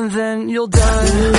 and then you'll die.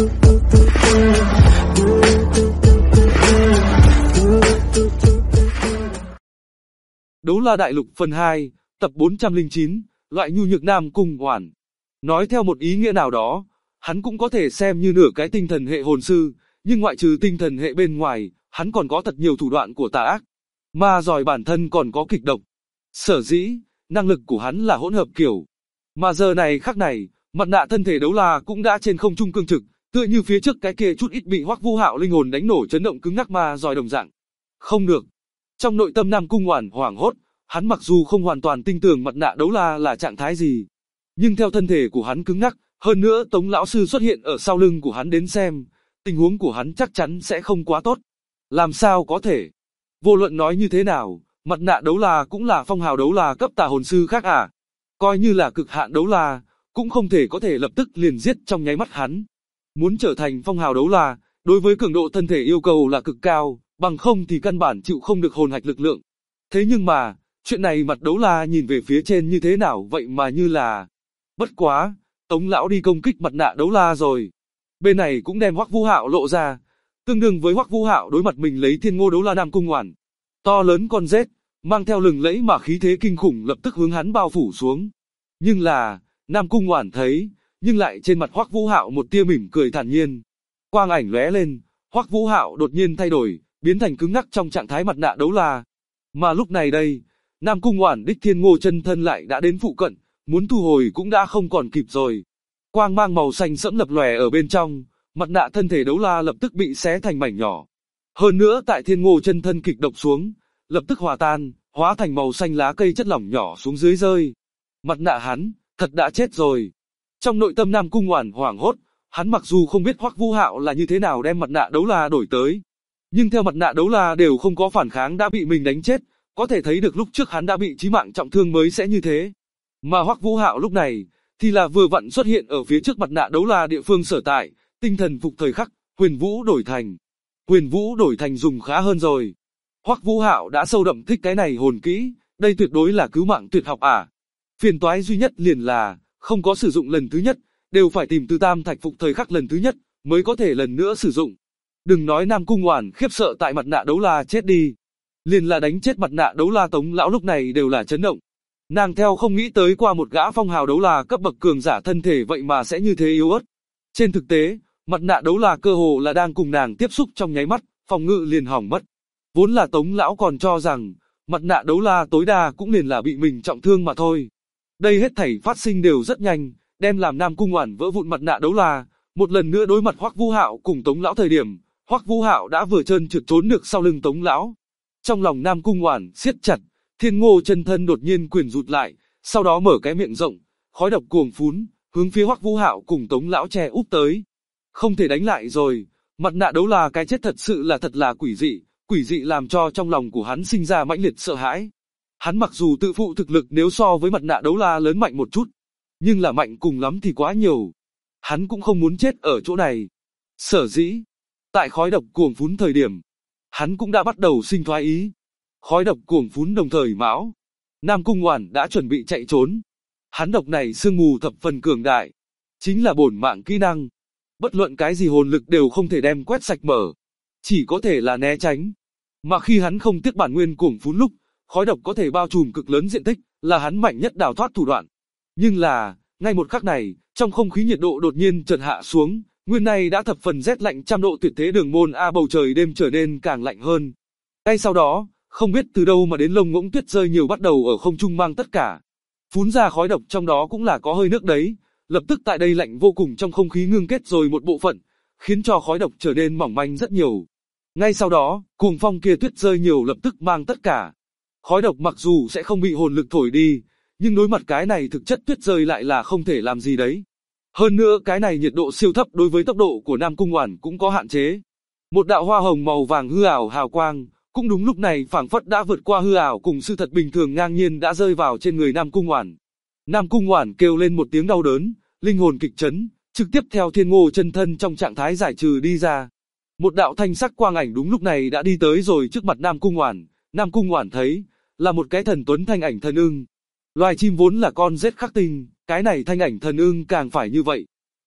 Đấu La Đại Lục phần 2, tập 409, loại nhu nhược Nam Cung Oản. Nói theo một ý nghĩa nào đó, hắn cũng có thể xem như nửa cái tinh thần hệ hồn sư, nhưng ngoại trừ tinh thần hệ bên ngoài, hắn còn có thật nhiều thủ đoạn của tà ác. Ma giỏi bản thân còn có kịch độc. Sở dĩ, năng lực của hắn là hỗn hợp kiểu. Mà giờ này khắc này, mặt nạ thân thể Đấu La cũng đã trên không trung cương trực, tựa như phía trước cái kia chút ít bị Hoắc Vũ Hạo linh hồn đánh nổ chấn động cứng ngắc ma giỏi đồng dạng. Không được. Trong nội tâm Nam Cung Oản hoảng hốt, hắn mặc dù không hoàn toàn tin tưởng mặt nạ Đấu La là trạng thái gì, nhưng theo thân thể của hắn cứng ngắc, hơn nữa Tống lão sư xuất hiện ở sau lưng của hắn đến xem, tình huống của hắn chắc chắn sẽ không quá tốt. Làm sao có thể? Vô luận nói như thế nào, mặt nạ Đấu La cũng là phong hào Đấu La cấp tà hồn sư khác à? Coi như là cực hạn Đấu La, cũng không thể có thể lập tức liền giết trong nháy mắt hắn. Muốn trở thành phong hào Đấu La, đối với cường độ thân thể yêu cầu là cực cao, bằng không thì căn bản chịu không được hồn hạch lực lượng. Thế nhưng mà, chuyện này mặt Đấu La nhìn về phía trên như thế nào vậy mà như là... Bất quá, Tống lão đi công kích mặt nạ Đấu La rồi. Bên này cũng đem Hoắc Vũ Hạo lộ ra, tương đương với Hoắc Vũ Hạo đối mặt mình lấy Thiên Ngô Đấu La Nam Cung Oản. To lớn con rết, mang theo lừng lẫy mà khí thế kinh khủng lập tức hướng hắn bao phủ xuống. Nhưng là, Nam Cung Oản thấy, nhưng lại trên mặt Hoắc Vũ Hạo một tia mỉm cười thản nhiên. Quang ảnh lóe lên, Hoắc Vũ Hạo đột nhiên thay đổi, biến thành cứng ngắc trong trạng thái mặt nạ Đấu La. Mà lúc này đây, Nam Cung Oản đích Thiên Ngô chân thân lại đã đến phụ cận, muốn thu hồi cũng đã không còn kịp rồi. Quang mang màu xanh sẫm lập lòe ở bên trong, mặt nạ thân thể Đấu La lập tức bị xé thành mảnh nhỏ. Hơn nữa tại Thiên Ngô chân thân kịch độc xuống, lập tức hòa tan, hóa thành màu xanh lá cây chất lỏng nhỏ xuống dưới rơi. Mặt nạ hắn, thật đã chết rồi. Trong nội tâm Nam Cung Oản hoảng hốt, hắn mặc dù không biết Hoắc Vũ Hạo là như thế nào đem mặt nạ Đấu La đổi tới, nhưng theo mặt nạ Đấu La đều không có phản kháng đã bị mình đánh chết, có thể thấy được lúc trước hắn đã bị chí mạng trọng thương mới sẽ như thế. Mà Hoắc Vũ Hạo lúc này, thì là vừa vặn xuất hiện ở phía trước mặt nạ Đấu La địa phương sở tại, tinh thần phục thời khắc, Huyền Vũ đổi thành. Huyền Vũ đổi thành dùng khá hơn rồi. Hoắc Vũ Hạo đã sâu đậm thích cái này hồn kỹ, đây tuyệt đối là cứu mạng tuyệt học à. Phiền toái duy nhất liền là, không có sử dụng lần thứ nhất, đều phải tìm từ tam thạch phục thời khắc lần thứ nhất, mới có thể lần nữa sử dụng. Đừng nói Nam Cung Oản khiếp sợ tại mặt nạ Đấu La chết đi. Liền là đánh chết mặt nạ Đấu La Tống lão lúc này đều là chấn động. Nàng theo không nghĩ tới qua một gã phong hào Đấu La cấp bậc cường giả thân thể vậy mà sẽ như thế yếu ớt. Trên thực tế, mặt nạ Đấu La cơ hồ là đang cùng nàng tiếp xúc trong nháy mắt, phòng ngự liền hỏng mất. Vốn là Tống lão còn cho rằng, mặt nạ Đấu La tối đa cũng liền là bị mình trọng thương mà thôi. Đây hết thảy phát sinh đều rất nhanh, đem làm Nam Cung Oản vỡ vụn mặt nạ Đấu La, một lần nữa đối mặt Hoắc Vũ Hạo cùng Tống lão thời điểm, Hoắc Vũ Hạo đã vừa trơn trượt trốn được sau lưng Tống lão. Trong lòng Nam Cung Oản siết chặt, Thiên Ngô chân thân đột nhiên quyền rụt lại, sau đó mở cái miệng rộng, khói độc cuồng phún, hướng phía Hoắc Vũ Hạo cùng Tống lão che úp tới. Không thể đánh lại rồi, mặt nạ Đấu La cái chết thật sự là thật là quỷ dị làm cho trong lòng của hắn sinh ra mãnh liệt sợ hãi. Hắn mặc dù tự phụ thực lực nếu so với mặt nạ Đấu La lớn mạnh một chút, nhưng là mạnh cùng lắm thì quá nhiều. Hắn cũng không muốn chết ở chỗ này. Sở dĩ, tại khói độc cuồng phún thời điểm, hắn cũng đã bắt đầu sinh thoái ý. Khói độc cuồng phún đồng thời mão, Nam Cung Oản đã chuẩn bị chạy trốn. Hắn độc này sương mù thập phần cường đại, chính là bổn mạng kỹ năng. Bất luận cái gì hồn lực đều không thể đem quét sạch mở, chỉ có thể là né tránh. Mà khi hắn không tiếc bản nguyên cuồng phún lúc, khói độc có thể bao trùm cực lớn diện tích, là hắn mạnh nhất đào thoát thủ đoạn. Nhưng là, ngay một khắc này, trong không khí nhiệt độ đột nhiên chợt hạ xuống, nguyên này đã thập phần rét lạnh trăm độ tuyệt thế đường môn a bầu trời đêm trở nên càng lạnh hơn. Ngay sau đó, không biết từ đâu mà đến lông ngỗng tuyết rơi nhiều bắt đầu ở không trung mang tất cả. Phún ra khói độc trong đó cũng là có hơi nước đấy, lập tức tại đây lạnh vô cùng trong không khí ngưng kết rồi một bộ phận, khiến cho khói độc trở nên mỏng manh rất nhiều. Ngay sau đó, cuồng phong kia tuyết rơi nhiều lập tức mang tất cả. Khói độc mặc dù sẽ không bị hồn lực thổi đi, nhưng đối mặt cái này thực chất tuyết rơi lại là không thể làm gì đấy. Hơn nữa cái này nhiệt độ siêu thấp đối với tốc độ của Nam Cung Oản cũng có hạn chế. Một đạo hoa hồng màu vàng hư ảo hào quang, cũng đúng lúc này phảng phất đã vượt qua hư ảo cùng sự thật bình thường ngang nhiên đã rơi vào trên người Nam Cung Oản. Nam Cung Oản kêu lên một tiếng đau đớn, linh hồn kịch chấn, trực tiếp theo Thiên Ngô chân thân trong trạng thái giải trừ đi ra. Một đạo thanh sắc quang ảnh đúng lúc này đã đi tới rồi trước mặt Nam Cung Oản. Nam Cung Oản thấy là một cái thần tuấn thanh ảnh thần ưng. Loài chim vốn là con rết khắc tinh, cái này thanh ảnh thần ưng càng phải như vậy.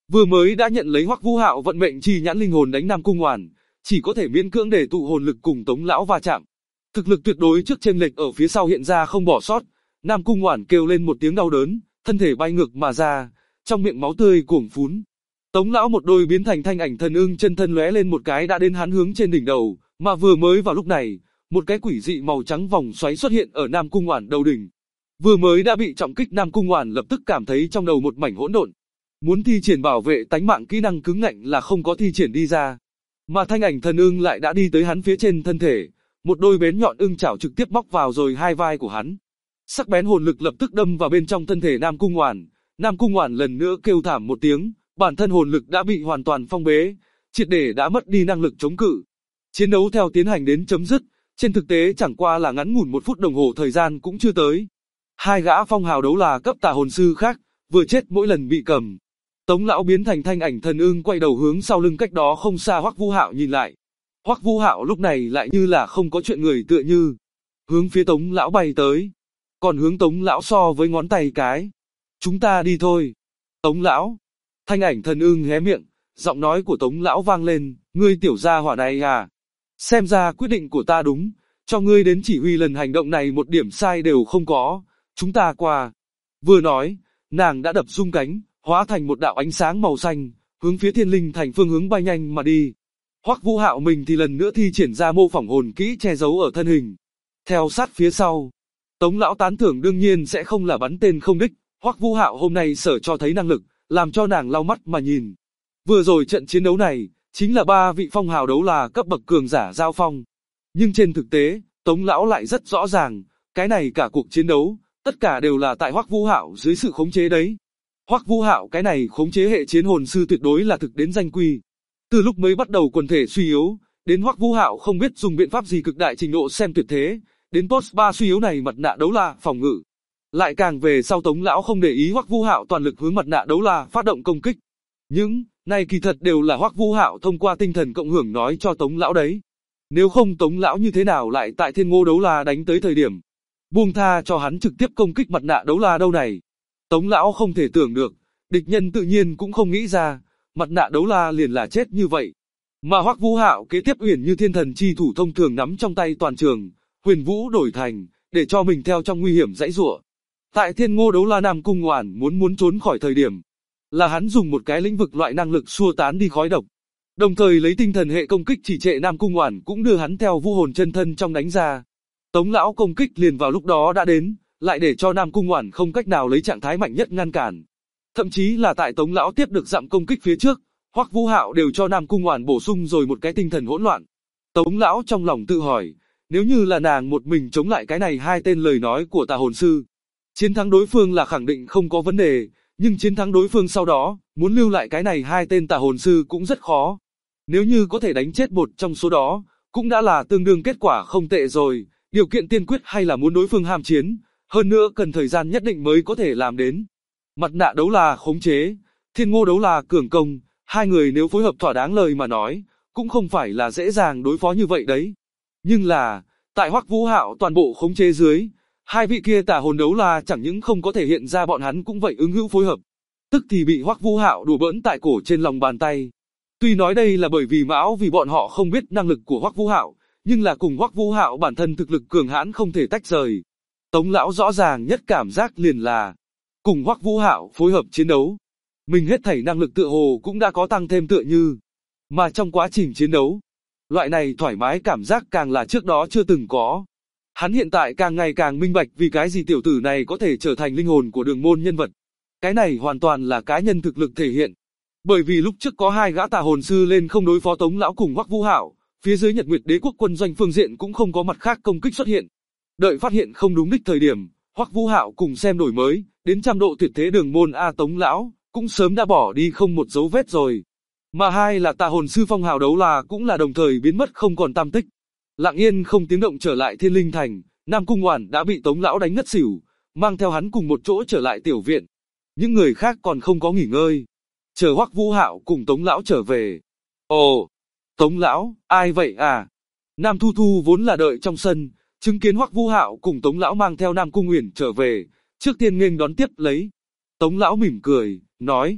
Vừa mới đã nhận lấy Hoắc Vũ Hạo vận mệnh chi nhãn linh hồn đánh Nam Cung Oản, chỉ có thể miễn cưỡng để tụ hồn lực cùng Tống lão va chạm. Thực lực tuyệt đối trước chênh lệch ở phía sau hiện ra không bỏ sót, Nam Cung Oản kêu lên một tiếng đau đớn, thân thể bay ngược mà ra, trong miệng máu tươi cuồng phún. Tống lão một đôi biến thành thanh ảnh thần ưng chân thân lóe lên một cái đã đến hắn hướng trên đỉnh đầu, mà vừa mới vào lúc này, một cái quỷ dị màu trắng vòng xoáy xuất hiện ở Nam Cung Oản đầu đỉnh. Vừa mới đã bị trọng kích Nam Cung Oản lập tức cảm thấy trong đầu một mảnh hỗn độn. Muốn thi triển bảo vệ tánh mạng kỹ năng cứng ngạnh là không có thi triển đi ra. Mà thanh ảnh thần ưng lại đã đi tới hắn phía trên thân thể, một đôi bén nhọn ưng chảo trực tiếp móc vào rồi hai vai của hắn. Sắc bén hồn lực lập tức đâm vào bên trong thân thể Nam Cung Oản. Nam Cung Oản lần nữa kêu thảm một tiếng, bản thân hồn lực đã bị hoàn toàn phong bế, triệt để đã mất đi năng lực chống cự. Chiến đấu theo tiến hành đến chấm dứt, trên thực tế chẳng qua là ngắn ngủn 1 phút đồng hồ thời gian cũng chưa tới. Hai gã phong hào đấu là cấp tà hồn sư khác, vừa chết mỗi lần bị cầm. Tống lão biến thành thanh ảnh thần ưng quay đầu hướng sau lưng cách đó không xa Hoắc Vũ Hạo nhìn lại. Hoắc Vũ Hạo lúc này lại như là không có chuyện người tựa như, hướng phía Tống lão bay tới. Còn hướng Tống lão so với ngón tay cái. Chúng ta đi thôi. Tống lão. Thanh ảnh thần ưng hé miệng, giọng nói của Tống lão vang lên, ngươi tiểu gia hỏa này à. Xem ra quyết định của ta đúng, cho ngươi đến chỉ huy lần hành động này một điểm sai đều không có, chúng ta qua. Vừa nói, nàng đã đập rung cánh, hóa thành một đạo ánh sáng màu xanh, hướng phía Thiên Linh Thành phương hướng bay nhanh mà đi. Hoắc Vũ Hạo mình thì lần nữa thi triển ra mô phỏng hồn kỹ che giấu ở thân hình. Theo sát phía sau, Tống lão tán thưởng đương nhiên sẽ không là bắn tên không đích, Hoắc Vũ Hạo hôm nay sở cho thấy năng lực, làm cho nàng lau mắt mà nhìn. Vừa rồi trận chiến đấu này, chính là 3 vị phong hào đấu là cấp bậc cường giả giao phong. Nhưng trên thực tế, Tống lão lại rất rõ ràng, cái này cả cuộc chiến đấu, tất cả đều là tại Hoắc Vũ Hạo dưới sự khống chế đấy. Hoắc Vũ Hạo cái này khống chế hệ chiến hồn sư tuyệt đối là thực đến danh quy. Từ lúc mới bắt đầu quần thể suy yếu, đến Hoắc Vũ Hạo không biết dùng biện pháp gì cực đại trình độ xem tuyệt thế, đến post 3 suy yếu này mặt nạ đấu la phòng ngự. Lại càng về sau Tống lão không để ý Hoắc Vũ Hạo toàn lực hướng mặt nạ đấu la phát động công kích. Những này kỳ thật đều là Hoắc Vũ Hạo thông qua tinh thần cộng hưởng nói cho Tống lão đấy. Nếu không Tống lão như thế nào lại tại Thiên Ngô đấu la đánh tới thời điểm buông tha cho hắn trực tiếp công kích mặt nạ đấu la đâu này. Tống lão không thể tưởng được, địch nhân tự nhiên cũng không nghĩ ra, mặt nạ đấu la liền là chết như vậy. Mà Hoắc Vũ Hạo kế tiếp uyển như thiên thần chi thủ thông thường nắm trong tay toàn trường, huyền vũ đổi thành, để cho mình theo trong nguy hiểm dãy giụa. Tại Thiên Ngô đấu la Nam Cung Oản muốn trốn khỏi thời điểm, là hắn dùng một cái lĩnh vực loại năng lực xua tán đi khói độc. Đồng thời lấy tinh thần hệ công kích chỉ trệ Nam Cung Oản cũng đưa hắn theo vũ hồn chân thân trong đánh ra. Tống lão công kích liền vào lúc đó đã đến, lại để cho Nam Cung Oản không cách nào lấy trạng thái mạnh nhất ngăn cản. Thậm chí là tại Tống lão tiếp được dặm công kích phía trước, Hoắc Vũ Hạo đều cho Nam Cung Oản bổ sung rồi một cái tinh thần hỗn loạn. Tống lão trong lòng tự hỏi, nếu như là nàng một mình chống lại cái này hai tên lời nói của tà hồn sư, chiến thắng đối phương là khẳng định không có vấn đề, nhưng chiến thắng đối phương sau đó, muốn lưu lại cái này hai tên tà hồn sư cũng rất khó. Nếu như có thể đánh chết một trong số đó, cũng đã là tương đương kết quả không tệ rồi, điều kiện tiên quyết hay là muốn đối phương ham chiến, hơn nữa cần thời gian nhất định mới có thể làm đến. Mặt nạ đấu la khống chế, Thiên Ngô đấu la cường công, hai người nếu phối hợp thỏa đáng lời mà nói, cũng không phải là dễ dàng đối phó như vậy đấy. Nhưng là, tại Hoắc Vũ Hạo toàn bộ khống chế dưới, hai vị kia tà hồn đấu la chẳng những không có thể hiện ra bọn hắn cũng vậy ứng hữu phối hợp, tức thì bị Hoắc Vũ Hạo đùa bỡn tại cổ trên lòng bàn tay. Tuy nói đây là bởi vì mão vì bọn họ không biết năng lực của Hoắc Vũ Hạo, nhưng là cùng Hoắc Vũ Hạo bản thân thực lực cường hãn không thể tách rời. Tống lão rõ ràng nhất cảm giác liền là cùng Hoắc Vũ Hạo phối hợp chiến đấu, mình hết thảy năng lực tựa hồ cũng đã có tăng thêm tựa như. Mà trong quá trình chiến đấu, loại này thoải mái cảm giác càng là trước đó chưa từng có. Hắn hiện tại càng ngày càng minh bạch vì cái gì tiểu tử này có thể trở thành linh hồn của đường môn nhân vật. Cái này hoàn toàn là cá nhân thực lực thể hiện. Bởi vì lúc trước có hai gã tà hồn sư lên không đối phó Tống lão cùng Hoắc Vũ Hạo, phía dưới Nhật Nguyệt Đế quốc quân doanh phương diện cũng không có mặt khác công kích xuất hiện. Đợi phát hiện không đúng đích thời điểm, Hoắc Vũ Hạo cùng xem đổi mới, đến trăm độ tuyệt thế đường môn A Tống lão, cũng sớm đã bỏ đi không một dấu vết rồi. Mà hai là tà hồn sư phong hào đấu là cũng là đồng thời biến mất không còn tăm tích. Lặng yên không tiếng động trở lại Thiên Linh Thành, Nam Cung Oản đã bị Tống lão đánh ngất xỉu, mang theo hắn cùng một chỗ trở lại tiểu viện. Những người khác còn không có nghỉ ngơi, chờ Hoắc Vũ Hạo cùng Tống lão trở về. Ồ, Tống lão, ai vậy à? Nam Thu Thu vốn là đợi trong sân, chứng kiến Hoắc Vũ Hạo cùng Tống lão mang theo Nam Cung Uyển trở về, trước tiên nghênh đón tiếp lấy. Tống lão mỉm cười, nói,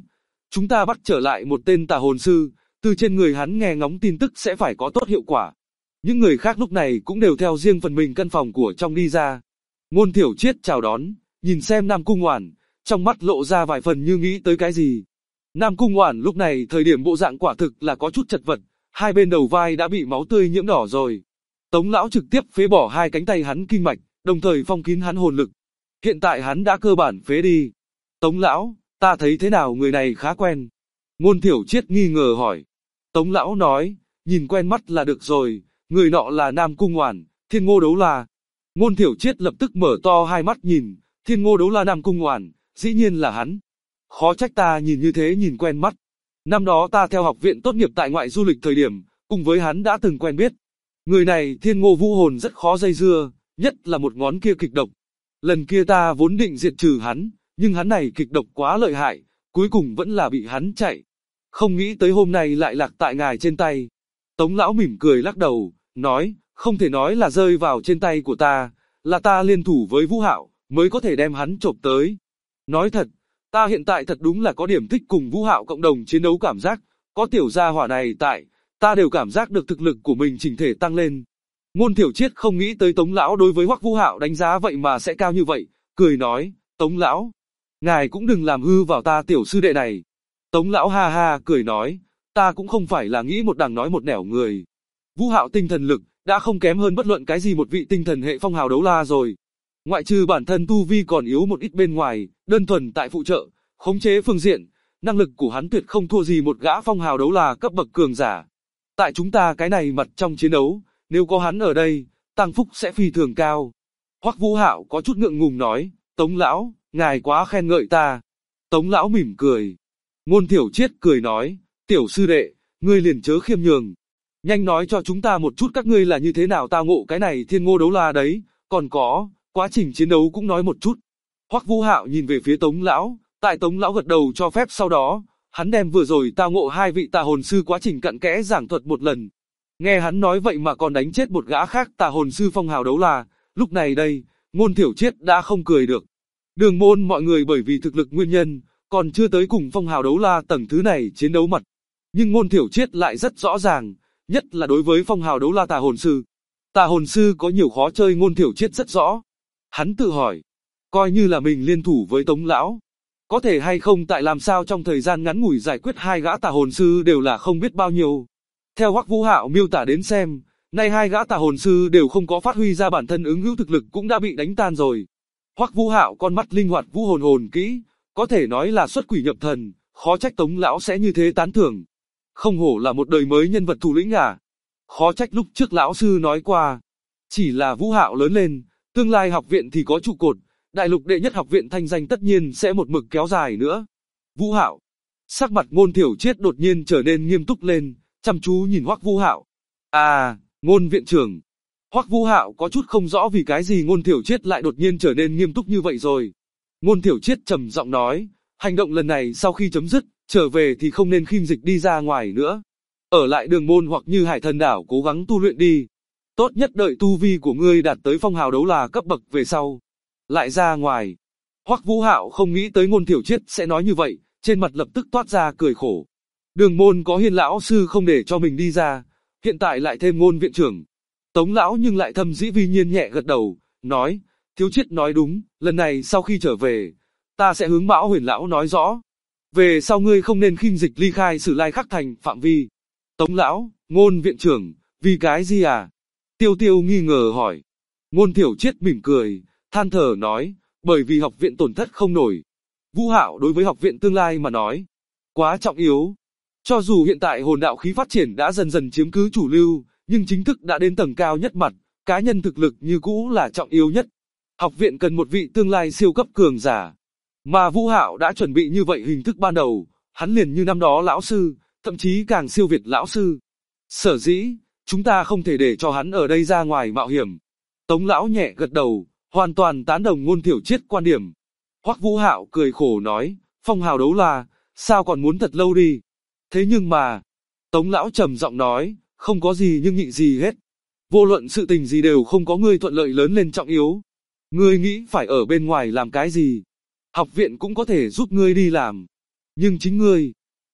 Chúng ta bắt trở lại một tên tà hồn sư, từ trên người hắn nghe ngóng tin tức sẽ phải có tốt hiệu quả. Những người khác lúc này cũng đều theo riêng phần mình căn phòng của trong đi ra. Ngôn Thiểu Triết chào đón, nhìn xem Nam Cung Oản, trong mắt lộ ra vài phần như nghĩ tới cái gì. Nam Cung Oản lúc này thời điểm bộ dạng quả thực là có chút chật vật, hai bên đầu vai đã bị máu tươi nhiễm đỏ rồi. Tống lão trực tiếp phế bỏ hai cánh tay hắn kinh mạch, đồng thời phong kín hắn hồn lực. Hiện tại hắn đã cơ bản phế đi. Tống lão, ta thấy thế nào người này khá quen. Ngôn Thiểu Triết nghi ngờ hỏi. Tống lão nói, nhìn quen mắt là được rồi, người nọ là Nam Cung Oản, Thiên Ngô Đấu La. Ngôn Thiểu Triết lập tức mở to hai mắt nhìn, Thiên Ngô Đấu La Nam Cung Oản, dĩ nhiên là hắn. Khó trách ta nhìn như thế nhìn quen mắt. Năm đó ta theo học viện tốt nghiệp tại ngoại du lịch thời điểm, cùng với hắn đã từng quen biết. Người này Thiên Ngô Vũ Hồn rất khó dây dưa, nhất là một ngón kia kịch độc. Lần kia ta vốn định diệt trừ hắn, nhưng hắn này kịch độc quá lợi hại, cuối cùng vẫn là bị hắn chạy. Không nghĩ tới hôm nay lại lạc tại ngài trên tay. Tống lão mỉm cười lắc đầu, nói, không thể nói là rơi vào trên tay của ta, là ta liên thủ với Vũ Hạo, mới có thể đem hắn chộp tới. Nói thật, ta hiện tại thật đúng là có điểm thích cùng Vũ Hạo cộng đồng chiến đấu cảm giác, có tiểu gia hỏa này tại, ta đều cảm giác được thực lực của mình chỉnh thể tăng lên. Ngôn Thiểu Triết không nghĩ tới Tống lão đối với Hoắc Vũ Hạo đánh giá vậy mà sẽ cao như vậy, cười nói, Tống lão, ngài cũng đừng làm hư vào ta tiểu sư đệ này. Tống lão ha ha cười nói, ta cũng không phải là nghĩ một đằng nói một nẻo người. Vũ Hạo tinh thần lực đã không kém hơn bất luận cái gì một vị tinh thần hệ phong hào đấu la rồi. Ngoại trừ bản thân tu vi còn yếu một ít bên ngoài, đơn thuần tại phụ trợ, khống chế phương diện, năng lực của hắn tuyệt không thua gì một gã phong hào đấu la cấp bậc cường giả. Tại chúng ta cái này mặt trong chiến đấu, nếu có hắn ở đây, tăng phúc sẽ phi thường cao. Hoắc Vũ Hạo có chút ngượng ngùng nói, Tống lão, ngài quá khen ngợi ta. Tống lão mỉm cười. Ngôn Thiểu Triết cười nói, tiểu sư đệ, ngươi liền chớ khiêm nhường. Nhanh nói cho chúng ta một chút các ngươi là như thế nào tao ngộ cái này Thiên Ngô Đấu La đấy, còn có, quá trình chiến đấu cũng nói một chút. Hoắc Vũ Hạo nhìn về phía Tống lão, tại Tống lão gật đầu cho phép sau đó, hắn đem vừa rồi tao ngộ hai vị tà hồn sư quá trình cặn kẽ giảng thuật một lần. Nghe hắn nói vậy mà còn đánh chết một gã khác tà hồn sư phong hào đấu la, lúc này đây, Ngôn Thiểu Triết đã không cười được. Đường môn mọi người bởi vì thực lực nguyên nhân, còn chưa tới cùng phong hào đấu la tầng thứ này chiến đấu mặt. Nhưng Ngôn Thiểu Triết lại rất rõ ràng, nhất là đối với phong hào đấu la tà hồn sư. Tà hồn sư có nhiều khó chơi Ngôn Thiểu Triết rất rõ. Hắn tự hỏi, coi như là mình liên thủ với Tống lão, có thể hay không tại làm sao trong thời gian ngắn ngủi giải quyết hai gã tà hồn sư đều là không biết bao nhiêu. Theo Hoắc Vũ Hạo miêu tả đến xem, nay hai gã tà hồn sư đều không có phát huy ra bản thân ứng hữu thực lực cũng đã bị đánh tan rồi. Hoắc Vũ Hạo con mắt linh hoạt vũ hồn hồn kỹ, có thể nói là xuất quỷ nhập thần, khó trách Tống lão sẽ như thế tán thưởng. Không hổ là một đời mới nhân vật thủ lĩnh à. Khó trách lúc trước lão sư nói qua, chỉ là Vũ Hạo lớn lên, tương lai học viện thì có trụ cột, đại lục đệ nhất học viện thanh danh tất nhiên sẽ một mực kéo dài nữa. Vũ Hạo, sắc mặt Ngôn Thiểu Triết đột nhiên trở nên nghiêm túc lên, chăm chú nhìn Hoắc Vũ Hạo. À, Ngôn viện trưởng. Hoắc Vũ Hạo có chút không rõ vì cái gì Ngôn Thiểu Triết lại đột nhiên trở nên nghiêm túc như vậy rồi. Ngôn Thiểu Triết trầm giọng nói, hành động lần này sau khi chấm dứt, trở về thì không nên khinh dịch đi ra ngoài nữa. Ở lại Đường môn hoặc như Hải Thần đảo cố gắng tu luyện đi. Tốt nhất đợi tu vi của ngươi đạt tới phong hào đấu la cấp bậc về sau, lại ra ngoài. Hoắc Vũ Hạo không nghĩ tới Ngôn Thiểu Triết sẽ nói như vậy, trên mặt lập tức toát ra cười khổ. Đường môn có Hiên lão sư không để cho mình đi ra, hiện tại lại thêm Ngôn viện trưởng. Tống lão nhưng lại thầm dĩ vi nhiên nhẹ gật đầu, nói, Thiếu Triết nói đúng, lần này sau khi trở về, ta sẽ hướng Mão Huyền lão nói rõ. Về sau ngươi không nên khinh dịch ly khai Sử Lai Khắc thành phạm vi. Tống lão, Ngôn viện trưởng, vì cái gì à? Tiêu Tiêu nghi ngờ hỏi. Ngôn Thiểu Triết mỉm cười, than thở nói, bởi vì học viện tổn thất không nổi. Vũ Hạo đối với học viện tương lai mà nói, quá trọng yếu. Cho dù hiện tại hồn đạo khí phát triển đã dần dần chiếm cứ chủ lưu, nhưng chính thức đã đến tầng cao nhất mặt, cá nhân thực lực như cũ là trọng yếu nhất. Học viện cần một vị tương lai siêu cấp cường giả. Mà Vũ Hạo đã chuẩn bị như vậy hình thức ban đầu, hắn liền như năm đó lão sư, thậm chí càng siêu việt lão sư. Sở dĩ, chúng ta không thể để cho hắn ở đây ra ngoài mạo hiểm. Tống lão nhẹ gật đầu, hoàn toàn tán đồng Ngôn Thiểu Triết quan điểm. Hoắc Vũ Hạo cười khổ nói, phong hào đấu la, sao còn muốn thật lâu đi. Thế nhưng mà, Tống lão trầm giọng nói, không có gì nhưng nhịn gì hết. Vô luận sự tình gì đều không có ngươi thuận lợi lớn lên trọng yếu. Ngươi nghĩ phải ở bên ngoài làm cái gì? Học viện cũng có thể giúp ngươi đi làm. Nhưng chính ngươi,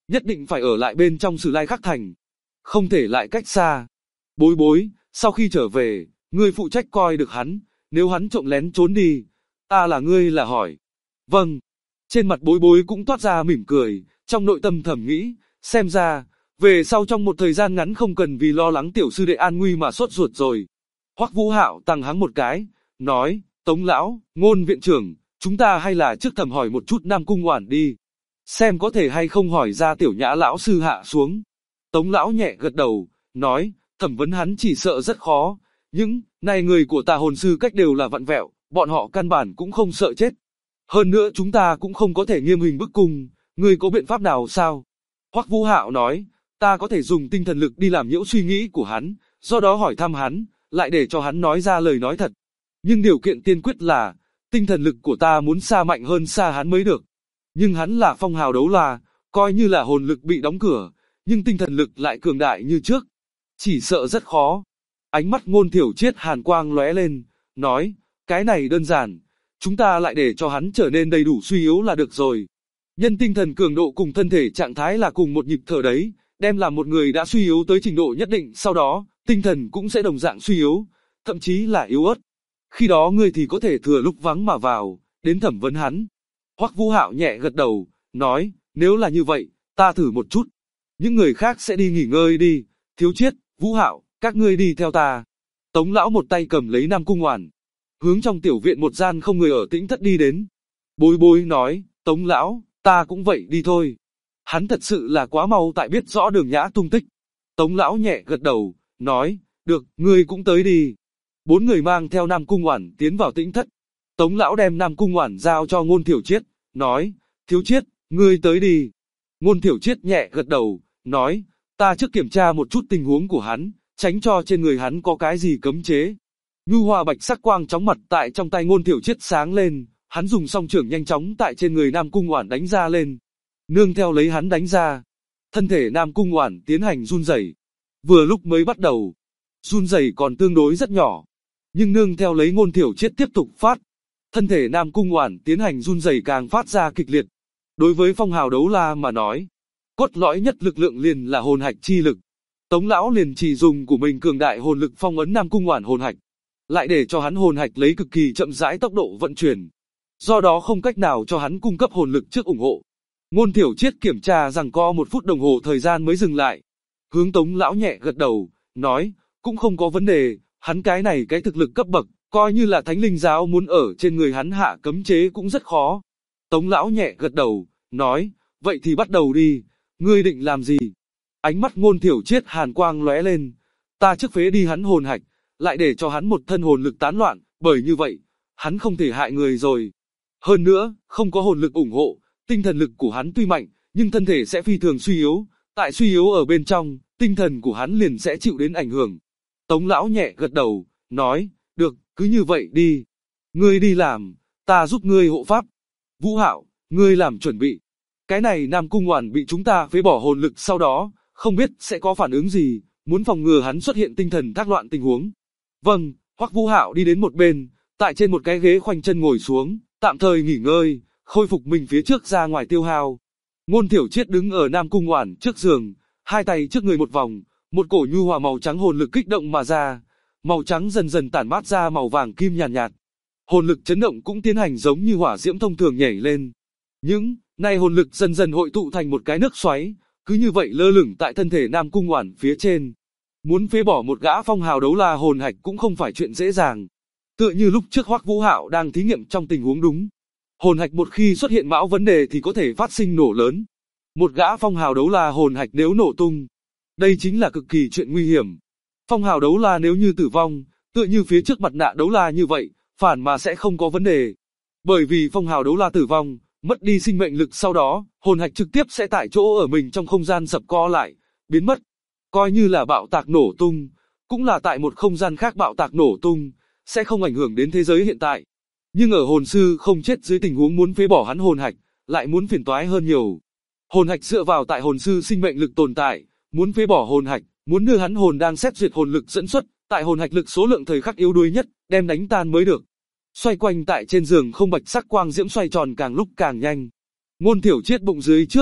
nhất định phải ở lại bên trong Sử Lai Khắc Thành, không thể lại cách xa. Bối Bối, sau khi trở về, ngươi phụ trách coi được hắn, nếu hắn trộm lén trốn đi, ta là ngươi là hỏi. Vâng. Trên mặt Bối Bối cũng toát ra mỉm cười, trong nội tâm thầm nghĩ, xem ra, về sau trong một thời gian ngắn không cần vì lo lắng tiểu sư đệ an nguy mà sốt ruột rồi. Hoắc Vũ Hạo tăng hắng một cái, nói, Tống lão, Ngôn viện trưởng, chúng ta hay là trước thẩm hỏi một chút Nam Cung Oản đi. Xem có thể hay không hỏi ra tiểu Nhã lão sư hạ xuống. Tống lão nhẹ gật đầu, nói, thẩm vấn hắn chỉ sợ rất khó, nhưng, này người của Tà hồn sư cách đều là vặn vẹo, bọn họ căn bản cũng không sợ chết. Hơn nữa chúng ta cũng không có thể nghiêm hình bức cung, ngươi có biện pháp nào sao? Hoắc Vũ Hạo nói, ta có thể dùng tinh thần lực đi làm nhiễu suy nghĩ của hắn, do đó hỏi thăm hắn, lại để cho hắn nói ra lời nói thật. Nhưng điều kiện tiên quyết là, tinh thần lực của ta muốn xa mạnh hơn xa hắn mới được. Nhưng hắn là phong hào đấu la, coi như là hồn lực bị đóng cửa, nhưng tinh thần lực lại cường đại như trước. Chỉ sợ rất khó. Ánh mắt Ngôn Thiểu Triết hàn quang lóe lên, nói, cái này đơn giản, chúng ta lại để cho hắn trở nên đầy đủ suy yếu là được rồi. Nhân tinh thần cường độ cùng thân thể trạng thái là cùng một nhịp thở đấy, đem làm một người đã suy yếu tới trình độ nhất định, sau đó, tinh thần cũng sẽ đồng dạng suy yếu, thậm chí là yếu ớt. Khi đó ngươi thì có thể thừa lúc vắng mà vào, đến thẩm vấn hắn. Hoắc Vũ Hạo nhẹ gật đầu, nói, nếu là như vậy, ta thử một chút. Những người khác sẽ đi nghỉ ngơi đi, Thiếu Triết, Vũ Hạo, các ngươi đi theo ta. Tống lão một tay cầm lấy Nam Cung Oản, hướng trong tiểu viện một gian không người ở tĩnh thất đi đến. Bối Bối nói, Tống lão, ta cũng vậy đi thôi. Hắn thật sự là quá mau tại biết rõ Đường Nhã tung tích. Tống lão nhẹ gật đầu, nói, được, ngươi cũng tới đi. Bốn người mang theo Nam Cung Oản tiến vào tĩnh thất. Tống lão đem Nam Cung Oản giao cho Ngôn Thiểu Triết, nói, Thiếu Triết, ngươi tới đi. Ngôn Thiểu Triết nhẹ gật đầu, nói, ta trước kiểm tra một chút tình huống của hắn, tránh cho trên người hắn có cái gì cấm chế. Nhu hòa bạch sắc quang chóng mặt tại trong tay Ngôn Thiểu Triết sáng lên, hắn dùng song trưởng nhanh chóng tại trên người Nam Cung Oản đánh ra lên. Nương theo lấy hắn đánh ra, thân thể Nam Cung Oản tiến hành run rẩy. Vừa lúc mới bắt đầu, run rẩy còn tương đối rất nhỏ, nhưng nương theo lấy Ngôn Thiểu Triết tiếp tục phát, thân thể Nam Cung Oản tiến hành run rẩy càng phát ra kịch liệt. Đối với phong hào đấu la mà nói, cốt lõi nhất lực lượng liền là hồn hạch chi lực. Tống lão liền chỉ dùng của mình cường đại hồn lực phong ấn Nam Cung Oản hồn hạch, lại để cho hắn hồn hạch lấy cực kỳ chậm rãi tốc độ vận chuyển, do đó không cách nào cho hắn cung cấp hồn lực trước ủng hộ. Ngôn Thiểu Triết kiểm tra rằng co 1 phút đồng hồ thời gian mới dừng lại. Hướng Tống lão nhẹ gật đầu, nói, cũng không có vấn đề, hắn cái này cái thực lực cấp bậc, coi như là Thánh Linh giáo muốn ở trên người hắn hạ cấm chế cũng rất khó. Tống lão nhẹ gật đầu, nói, vậy thì bắt đầu đi, ngươi định làm gì? Ánh mắt Ngôn Thiểu Triết hàn quang lóe lên, ta trước phế đi hắn hồn hạch, lại để cho hắn một thân hồn lực tán loạn, bởi như vậy, hắn không thể hại người rồi. Hơn nữa, không có hồn lực ủng hộ, tinh thần lực của hắn tuy mạnh, nhưng thân thể sẽ phi thường suy yếu, tại suy yếu ở bên trong, tinh thần của hắn liền sẽ chịu đến ảnh hưởng. Tống lão nhẹ gật đầu, nói, được, cứ như vậy đi. Ngươi đi làm, ta giúp ngươi hộ pháp. Vũ Hạo, ngươi làm chuẩn bị. Cái này Nam Cung Oản bị chúng ta phế bỏ hồn lực sau đó, không biết sẽ có phản ứng gì, muốn phòng ngừa hắn xuất hiện tinh thần thác loạn tình huống. Vâng, Hoắc Vũ Hạo đi đến một bên, tại trên một cái ghế khoanh chân ngồi xuống, tạm thời nghỉ ngơi, khôi phục mình phía trước ra ngoài tiêu hao. Ngôn Thiểu Triết đứng ở Nam Cung Oản trước giường, hai tay trước người một vòng, một cổ nhu hòa màu trắng hồn lực kích động mà ra, màu trắng dần dần tản mát ra màu vàng kim nhàn nhạt. Hồn lực chấn động cũng tiến hành giống như hỏa diễm thông thường nhảy lên. Những này hồn lực dần dần hội tụ thành một cái nước xoáy, cứ như vậy lơ lửng tại thân thể Nam Cung Oản phía trên. Muốn phế bỏ một gã phong hào đấu la hồn hạch cũng không phải chuyện dễ dàng. Tựa như lúc trước Hoắc Vũ Hạo đang thí nghiệm trong tình huống đúng. Hồn hạch một khi xuất hiện mão vấn đề thì có thể phát sinh nổ lớn. Một gã phong hào đấu la hồn hạch nếu nổ tung, đây chính là cực kỳ chuyện nguy hiểm. Phong hào đấu la nếu như tử vong, tựa như phía trước mặt nạ đấu la như vậy, phản mà sẽ không có vấn đề. Bởi vì phong hào đấu la tử vong, mất đi sinh mệnh lực sau đó, hồn hạch trực tiếp sẽ tại chỗ ở mình trong không gian sập co lại, biến mất. Coi như là bạo tạc nổ tung, cũng là tại một không gian khác bạo tạc nổ tung, sẽ không ảnh hưởng đến thế giới hiện tại. Nhưng ở hồn sư không chết dưới tình huống muốn phế bỏ hắn hồn hạch, lại muốn phiền toái hơn nhiều. Hồn hạch dựa vào tại hồn sư sinh mệnh lực tồn tại, muốn phế bỏ hồn hạch, muốn đưa hắn hồn đang xét duyệt hồn lực dẫn xuất, tại hồn hạch lực số lượng thời khắc yếu đuối nhất, đem đánh tan mới được. Xoay quanh tại trên giường không bạch sắc quang diễm xoay tròn càng lúc càng nhanh. Ngôn Thiểu Triết bụng dưới trước,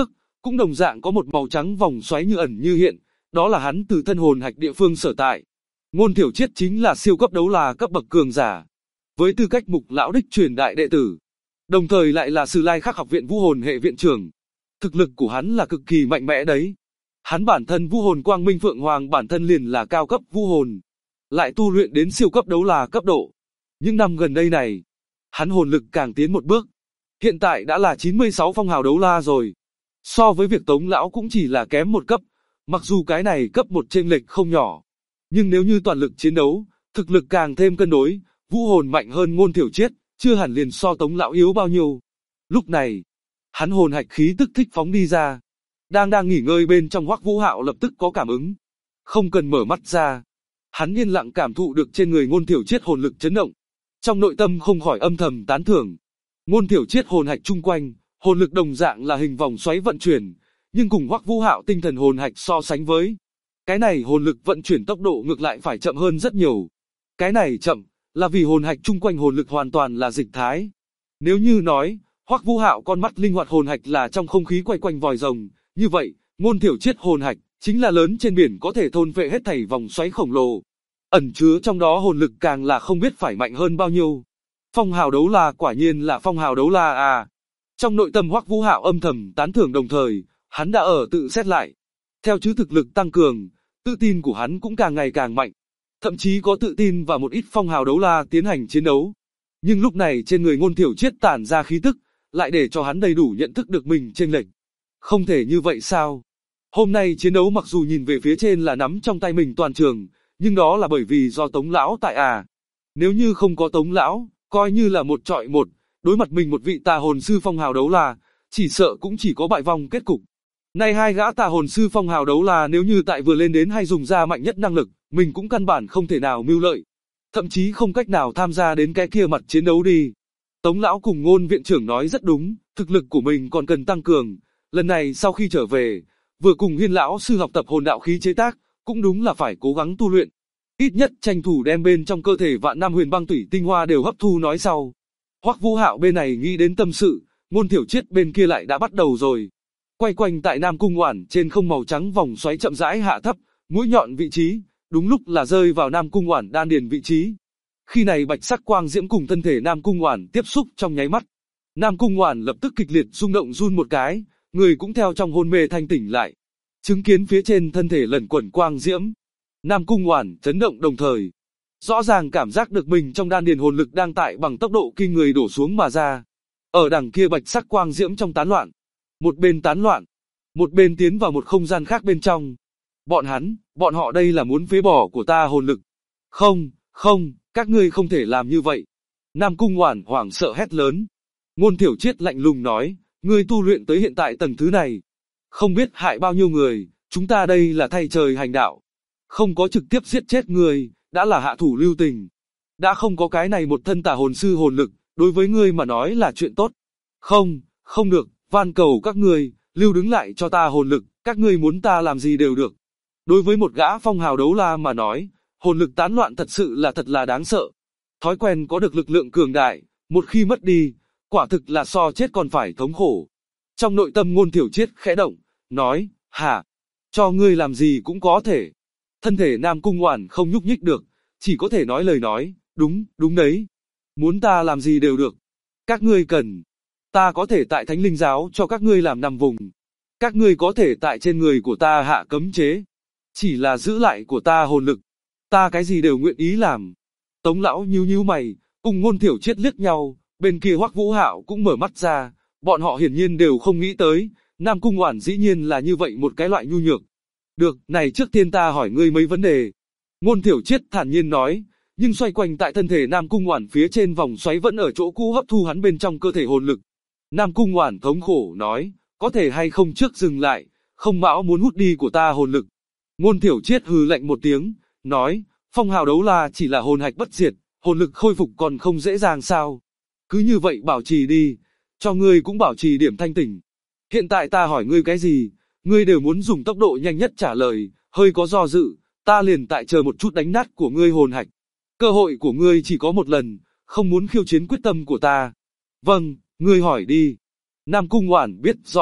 cũng đồng dạng có một màu trắng vòng xoáy như ẩn như hiện, đó là hắn từ thân hồn hạch địa phương sở tại. Ngôn Thiểu Triết chính là siêu cấp đấu la cấp bậc cường giả, với tư cách mục lão đích truyền đại đệ tử, đồng thời lại là Sử Lai Khắc học viện vũ hồn hệ viện trưởng. Thực lực của hắn là cực kỳ mạnh mẽ đấy. Hắn bản thân vũ hồn quang minh phượng hoàng bản thân liền là cao cấp vũ hồn, lại tu luyện đến siêu cấp đấu la cấp độ. Những năm gần đây này, hắn hồn lực càng tiến một bước, hiện tại đã là 96 phong hào đấu la rồi. So với việc Tống lão cũng chỉ là kém một cấp, mặc dù cái này cấp một chênh lệch không nhỏ, nhưng nếu như toàn lực chiến đấu, thực lực càng thêm cân đối, vũ hồn mạnh hơn Ngôn Thiểu Triết, chưa hẳn liền so Tống lão yếu bao nhiêu. Lúc này, hắn hồn hạch khí tức thích phóng đi ra. Đang nghỉ ngơi bên trong Hoắc Vũ Hạo lập tức có cảm ứng, không cần mở mắt ra, hắn yên lặng cảm thụ được trên người Ngôn Thiểu Triết hồn lực chấn động, trong nội tâm không khỏi âm thầm tán thưởng. Ngôn Thiểu Triết hồn hạch chung quanh, hồn lực đồng dạng là hình vòng xoáy vận chuyển, nhưng cùng Hoắc Vũ Hạo tinh thần hồn hạch so sánh với, cái này hồn lực vận chuyển tốc độ ngược lại phải chậm hơn rất nhiều. Cái này chậm, là vì hồn hạch chung quanh hồn lực hoàn toàn là dịch thái. Nếu như nói, Hoắc Vũ Hạo con mắt linh hoạt hồn hạch là trong không khí quay quanh vòi rồng, như vậy, Ngôn Thiểu Triết hồn hạch chính là lớn trên biển có thể thôn phệ hết thảy vòng xoáy khổng lồ. Ẩn chứa trong đó hồn lực càng là không biết phải mạnh hơn bao nhiêu. Phong hào đấu la quả nhiên là phong hào đấu la à. Trong nội tâm Hoắc Vũ Hạo âm thầm tán thưởng, đồng thời, hắn đã ở tự xét lại. Theo chứ thực lực tăng cường, tự tin của hắn cũng càng ngày càng mạnh. Thậm chí có tự tin vào một ít phong hào đấu la tiến hành chiến đấu. Nhưng lúc này trên người Ngôn Thiểu Triết tản ra khí tức, lại để cho hắn đầy đủ nhận thức được mình chênh lệch. Không thể như vậy sao? Hôm nay chiến đấu mặc dù nhìn về phía trên là nắm trong tay mình toàn trường, nhưng đó là bởi vì do Tống lão tại à. Nếu như không có Tống lão, coi như là một trọi một, đối mặt mình một vị tà hồn sư phong hào đấu la, chỉ sợ cũng chỉ có bại vong kết cục. Này hai gã tà hồn sư phong hào đấu la nếu như tại vừa lên đến hay dùng ra mạnh nhất năng lực, mình cũng căn bản không thể nào mưu lợi, thậm chí không cách nào tham gia đến cái kia mặt chiến đấu đi. Tống lão cùng Ngôn viện trưởng nói rất đúng, thực lực của mình còn cần tăng cường. Lần này sau khi trở về, vừa cùng Hiên lão sư học tập hồn đạo khí chế tác, cũng đúng là phải cố gắng tu luyện. Ít nhất tranh thủ đem bên trong cơ thể vạn năm huyền băng tủy tinh hoa đều hấp thu nói sau. Hoắc Vũ Hạo bên này nghĩ đến tâm sự, Ngôn Thiểu Triết bên kia lại đã bắt đầu rồi. Quay quanh tại Nam Cung Oản trên không màu trắng vòng xoáy chậm rãi hạ thấp, mũi nhọn vị trí, đúng lúc là rơi vào Nam Cung Oản đan điền vị trí. Khi này bạch sắc quang diễm cùng thân thể Nam Cung Oản tiếp xúc trong nháy mắt, Nam Cung Oản lập tức kịch liệt rung động run một cái, người cũng theo trong hôn mê thanh tỉnh lại. Chứng kiến phía trên thân thể lẩn quẩn quang diễm, Nam Cung Oản chấn động, đồng thời rõ ràng cảm giác được mình trong đan điền hồn lực đang tại bằng tốc độ kinh người đổ xuống mà ra. Ở đằng kia bạch sắc quang diễm trong tán loạn, một bên tán loạn, một bên tiến vào một không gian khác bên trong. Bọn họ đây là muốn phế bỏ của ta hồn lực. Không, các ngươi không thể làm như vậy. Nam Cung Oản hoảng sợ hét lớn. Ngôn Thiểu Triết lạnh lùng nói, ngươi tu luyện tới hiện tại tầng thứ này, không biết hại bao nhiêu người, chúng ta đây là thay trời hành đạo. Không có trực tiếp giết chết người, đã là hạ thủ lưu tình. Đã không có cái này một thân tà hồn sư hồn lực, đối với ngươi mà nói là chuyện tốt. Không được, van cầu các ngươi, lưu đứng lại cho ta hồn lực, các ngươi muốn ta làm gì đều được. Đối với một gã phong hào đấu la mà nói, hồn lực tán loạn thật sự là thật là đáng sợ. Thói quen có được lực lượng cường đại, một khi mất đi, quả thực là so chết còn phải thống khổ. Trong nội tâm Ngôn Thiểu Triết khẽ động, nói, hả, cho ngươi làm gì cũng có thể. Thân thể Nam Cung Oản không nhúc nhích được, chỉ có thể nói lời nói, đúng đấy. Muốn ta làm gì đều được. Các ngươi cần, ta có thể tại Thánh Linh Giáo cho các ngươi làm nằm vùng. Các ngươi có thể tại trên người của ta hạ cấm chế. Chỉ là giữ lại của ta hồn lực. Ta cái gì đều nguyện ý làm. Tống lão nhíu mày, cùng Ngôn Thiểu Triết liếc nhau, bên kia Hoắc Vũ Hạo cũng mở mắt ra, bọn họ hiển nhiên đều không nghĩ tới, Nam Cung Oản dĩ nhiên là như vậy một cái loại nhu nhược. Được, này trước tiên ta hỏi ngươi mấy vấn đề. Ngôn Thiểu Triết thản nhiên nói, nhưng xoay quanh tại thân thể Nam Cung Oản phía trên vòng xoáy vẫn ở chỗ cũ hấp thu hắn bên trong cơ thể hồn lực. Nam Cung Oản thống khổ nói, có thể hay không trước dừng lại, không mão muốn hút đi của ta hồn lực. Ngôn Thiểu Triết hừ lạnh một tiếng, nói, phong hào đấu la chỉ là hồn hạch bất diệt, hồn lực khôi phục còn không dễ dàng sao? Cứ như vậy bảo trì đi, cho ngươi cũng bảo trì điểm thanh tỉnh. Hiện tại ta hỏi ngươi cái gì, ngươi đều muốn dùng tốc độ nhanh nhất trả lời, hơi có do dự, ta liền tại chờ một chút đánh nát của ngươi hồn hạch. Cơ hội của ngươi chỉ có một lần, không muốn khiêu chiến quyết tâm của ta. Vâng, ngươi hỏi đi. Nam Cung Oản biết rõ,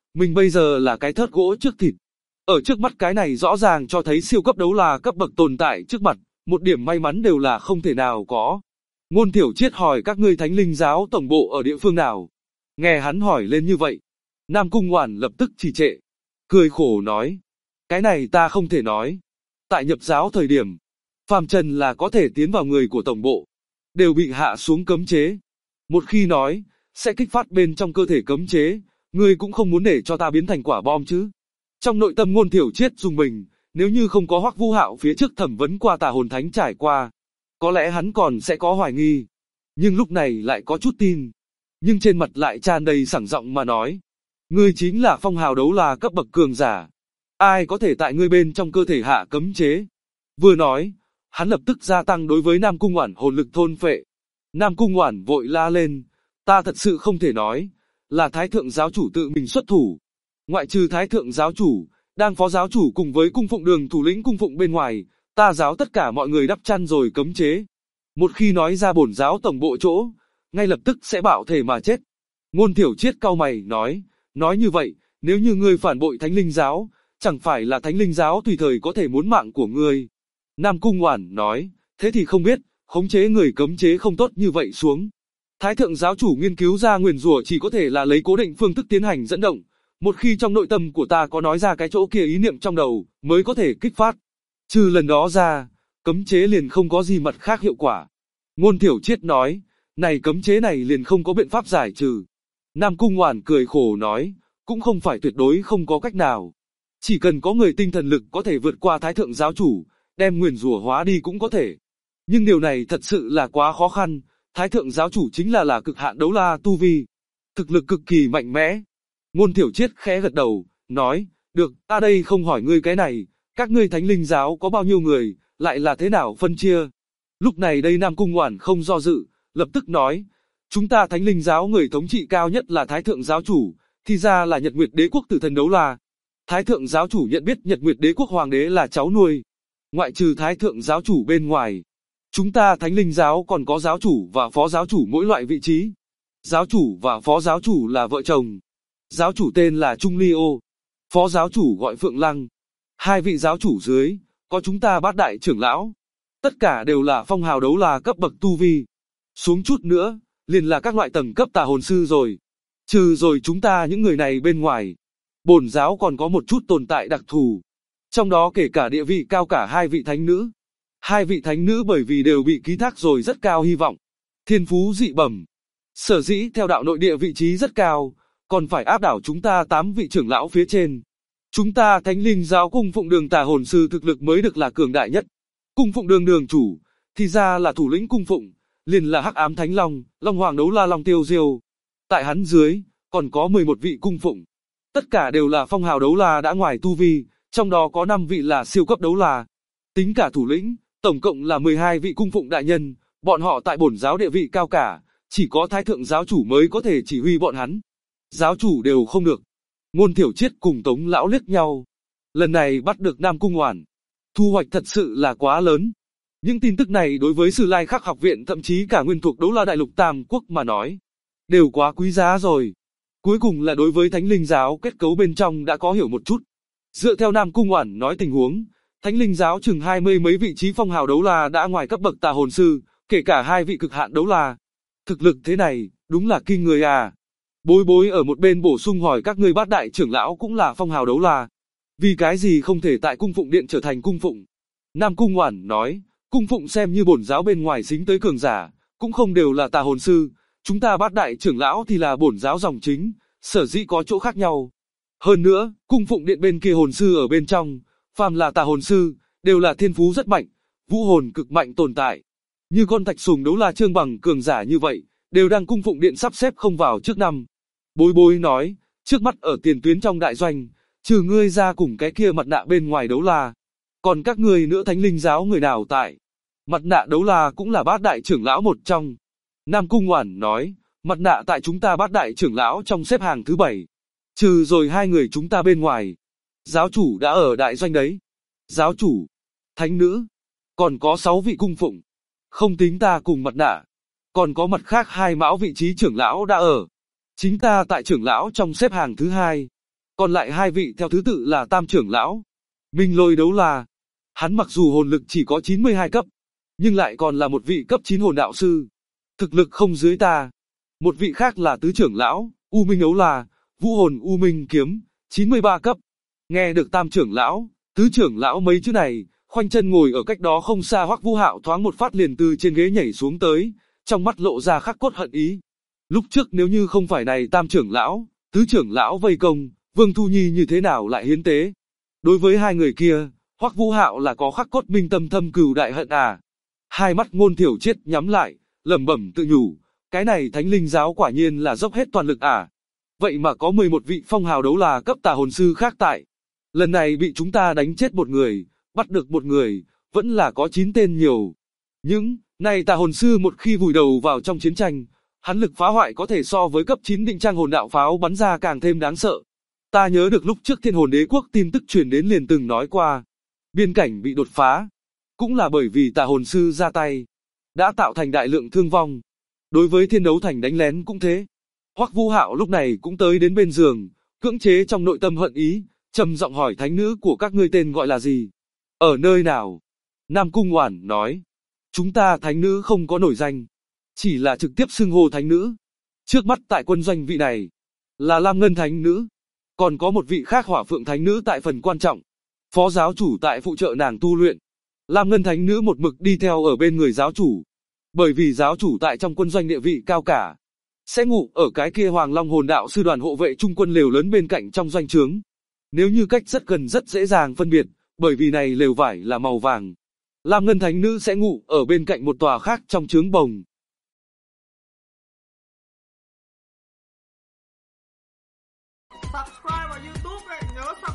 mình bây giờ là cái thớt gỗ trước thịt. Ở trước mắt cái này rõ ràng cho thấy siêu cấp đấu la cấp bậc tồn tại trước mặt, một điểm may mắn đều là không thể nào có. Ngôn Thiểu Triết hỏi các ngươi Thánh Linh giáo tổng bộ ở địa phương nào? Nghe hắn hỏi lên như vậy, Nam Cung Oản lập tức trì trệ, cười khổ nói, cái này ta không thể nói. Tại nhập giáo thời điểm, phàm trần là có thể tiến vào người của tổng bộ, đều bị hạ xuống cấm chế. Một khi nói, sẽ kích phát bên trong cơ thể cấm chế, ngươi cũng không muốn để cho ta biến thành quả bom chứ. Trong nội tâm Ngôn Thiểu Triết rùng mình, nếu như không có Hoắc Vũ Hạo phía trước thẩm vấn qua Tà Hồn Thánh trải qua, có lẽ hắn còn sẽ có hoài nghi, nhưng lúc này lại có chút tin. Nhưng trên mặt lại tràn đầy sảng giọng mà nói, ngươi chính là phong hào đấu la cấp bậc cường giả, ai có thể tại ngươi bên trong cơ thể hạ cấm chế. Vừa nói, hắn lập tức gia tăng đối với Nam Cung Oản hồn lực thôn phệ. Nam Cung Oản vội la lên, ta thật sự không thể nói, là Thái Thượng giáo chủ tự mình xuất thủ. Ngoại trừ Thái Thượng giáo chủ, đang phó giáo chủ cùng với cung phụng đường thủ lĩnh cung phụng bên ngoài, ta giáo tất cả mọi người đắp chăn rồi cấm chế. Một khi nói ra bổn giáo tổng bộ chỗ, ngay lập tức sẽ bạo thể mà chết. Ngôn Thiểu Triết cau mày nói như vậy, nếu như ngươi phản bội Thánh Linh giáo, chẳng phải là Thánh Linh giáo tùy thời có thể muốn mạng của ngươi. Nam Cung Oản nói, thế thì không biết, khống chế người cấm chế không tốt như vậy xuống. Thái Thượng giáo chủ nghiên cứu ra nguyền rủa chỉ có thể là lấy cố định phương thức tiến hành dẫn động. Một khi trong nội tâm của ta có nói ra cái chỗ kia ý niệm trong đầu, mới có thể kích phát. Trừ lần đó ra, cấm chế liền không có gì mặt khác hiệu quả. Ngôn Thiểu Triết nói, này cấm chế này liền không có biện pháp giải trừ. Nam Cung Oản cười khổ nói, cũng không phải tuyệt đối không có cách nào. Chỉ cần có người tinh thần lực có thể vượt qua Thái Thượng giáo chủ, đem nguyền rủa hóa đi cũng có thể. Nhưng điều này thật sự là quá khó khăn, Thái Thượng giáo chủ chính là cực hạn đấu la tu vi, thực lực cực kỳ mạnh mẽ. Ngôn Thiểu Triết khẽ gật đầu, nói, được, ta đây không hỏi ngươi cái này, các ngươi Thánh Linh giáo có bao nhiêu người, lại là thế nào phân chia. Lúc này đây Nam Cung Oản không do dự, lập tức nói, chúng ta Thánh Linh giáo người thống trị cao nhất là Thái Thượng giáo chủ, thì ra là Nhật Nguyệt Đế quốc Tử Thần đấu la. Thái Thượng giáo chủ nhận biết Nhật Nguyệt Đế quốc hoàng đế là cháu nuôi. Ngoại trừ Thái Thượng giáo chủ bên ngoài, chúng ta Thánh Linh giáo còn có giáo chủ và phó giáo chủ mỗi loại vị trí. Giáo chủ và phó giáo chủ là vợ chồng. Giáo chủ tên là Trung Ly Ô, phó giáo chủ gọi Phượng Lăng. Hai vị giáo chủ dưới, có chúng ta Bát đại trưởng lão. Tất cả đều là phong hào đấu la cấp bậc tu vi. Xuống chút nữa, liền là các loại tầng cấp tà hồn sư rồi. Trừ rồi chúng ta những người này bên ngoài, bổn giáo còn có một chút tồn tại đặc thù. Trong đó kể cả địa vị cao cả hai vị thánh nữ. Hai vị thánh nữ bởi vì đều bị ký thác rồi rất cao hy vọng. Thiên phú dị bẩm. Sở dĩ theo đạo nội địa vị trí rất cao, còn phải áp đảo chúng ta 8 vị trưởng lão phía trên. Chúng ta Thánh Linh giáo cung phụng đường tà hồn sư thực lực mới được là cường đại nhất. Cung phụng đường đường chủ, thì ra là thủ lĩnh cung phụng, liền là Hắc Ám Thánh Long, Long Hoàng đấu la Long Tiêu Diêu. Tại hắn dưới, còn có 11 vị cung phụng. Tất cả đều là phong hào đấu la đã ngoài tu vi, trong đó có 5 vị là siêu cấp đấu la. Tính cả thủ lĩnh, tổng cộng là 12 vị cung phụng đại nhân, bọn họ tại bổn giáo địa vị cao cả, chỉ có Thái Thượng giáo chủ mới có thể chỉ huy bọn hắn. Giáo chủ đều không được. Ngôn Thiểu Triết cùng Tống lão liếc nhau. Lần này bắt được Nam Cung Oản, thu hoạch thật sự là quá lớn. Những tin tức này đối với Sử Lai Khắc học viện thậm chí cả nguyên thuộc đấu la đại lục Tam Quốc mà nói, đều quá quý giá rồi. Cuối cùng là đối với Thánh Linh giáo kết cấu bên trong đã có hiểu một chút. Dựa theo Nam Cung Oản nói tình huống, Thánh Linh giáo chừng 20 mấy vị trí phong hào đấu la đã ngoài cấp bậc tà hồn sư, kể cả hai vị cực hạn đấu la. Thực lực thế này, đúng là kinh người à. Bối Bối ở một bên bổ sung hỏi các ngươi Bát đại trưởng lão cũng là phong hào đấu la. Vì cái gì không thể tại cung phụng điện trở thành cung phụng? Nam Cung Oản nói, cung phụng xem như bổn giáo bên ngoài dính tới cường giả, cũng không đều là tà hồn sư. Chúng ta Bát đại trưởng lão thì là bổn giáo dòng chính, sở dĩ có chỗ khác nhau. Hơn nữa, cung phụng điện bên kia hồn sư ở bên trong, phàm là tà hồn sư, đều là thiên phú rất mạnh, vũ hồn cực mạnh tồn tại. Như con Thạch Sùng đấu la Trương Bằng cường giả như vậy, đều đang cung phụng điện sắp xếp không vào trước năm. Bối Bối nói, trước mắt ở tiền tuyến trong đại doanh, trừ ngươi ra cùng cái kia mặt nạ bên ngoài đấu la. Còn các ngươi nữa Thánh Linh giáo người nào tại? Mặt nạ đấu la cũng là Bát đại trưởng lão một trong. Nam Cung Oản nói, mặt nạ tại chúng ta Bát đại trưởng lão trong xếp hàng thứ 7. Trừ rồi hai người chúng ta bên ngoài. Giáo chủ đã ở đại doanh đấy. Giáo chủ, thánh nữ, còn có 6 vị cung phụng. Không tính ta cùng mặt nạ. Còn có mặt khác 2 mão vị trí trưởng lão đã ở. Chính ta tại trưởng lão trong xếp hàng thứ 2. Còn lại hai vị theo thứ tự là Tam trưởng lão, Minh Lôi Đấu La. Hắn mặc dù hồn lực chỉ có 92 cấp, nhưng lại còn là một vị cấp 9 hồn đạo sư. Thực lực không dưới ta. Một vị khác là tứ trưởng lão, U Minh Ấu La, Vũ hồn U Minh Kiếm, 93 cấp. Nghe được Tam trưởng lão, tứ trưởng lão mấy chữ này, khoanh chân ngồi ở cách đó không xa Hoắc Vũ Hạo thoáng một phát liền từ trên ghế nhảy xuống tới, trong mắt lộ ra khắc cốt hận ý. Lúc trước nếu như không phải này Tam trưởng lão, tứ trưởng lão vây công, Vương Thu Nhi như thế nào lại hiến tế? Đối với hai người kia, Hoắc Vũ Hạo là có khắc cốt minh tâm thâm cừu đại hận à? Hai mắt Ngôn Thiểu Triết nhắm lại, lẩm bẩm tự nhủ, cái này Thánh Linh giáo quả nhiên là dốc hết toàn lực à? Vậy mà có 11 vị phong hào đấu là cấp tà hồn sư khác tại. Lần này bị chúng ta đánh chết một người, bắt được một người, vẫn là có 9 tên nhiều. Những này tà hồn sư một khi vùi đầu vào trong chiến tranh, hắn lực phá hoại có thể so với cấp 9 định trang hồn đạo pháo bắn ra càng thêm đáng sợ. Ta nhớ được lúc trước Thiên Hồn Đế Quốc tin tức truyền đến liền từng nói qua, biên cảnh bị đột phá, cũng là bởi vì tà hồn sư ra tay, đã tạo thành đại lượng thương vong. Đối với Thiên Đấu Thành đánh lén cũng thế. Hoắc Vũ Hạo lúc này cũng tới đến bên giường, cưỡng chế trong nội tâm hận ý, trầm giọng hỏi thánh nữ của các ngươi tên gọi là gì? Ở nơi nào? Nam Cung Oản nói, chúng ta thánh nữ không có nổi danh, chỉ là trực tiếp xưng hô thánh nữ. Trước mắt tại quân doanh vị này là Lam Ngân thánh nữ, còn có một vị khác Hỏa Phượng thánh nữ tại phần quan trọng, phó giáo chủ tại phụ trợ nàng tu luyện. Lam Ngân thánh nữ một mực đi theo ở bên người giáo chủ, bởi vì giáo chủ tại trong quân doanh địa vị cao cả, sẽ ngủ ở cái kia Hoàng Long hồn đạo sư đoàn hộ vệ trung quân lều lớn bên cạnh trong doanh trướng. Nếu như cách rất gần rất dễ dàng phân biệt, bởi vì này lều vải là màu vàng. Lam Ngân thánh nữ sẽ ngủ ở bên cạnh một tòa khác trong trướng bồng. Subscribe vào YouTube này, nhớ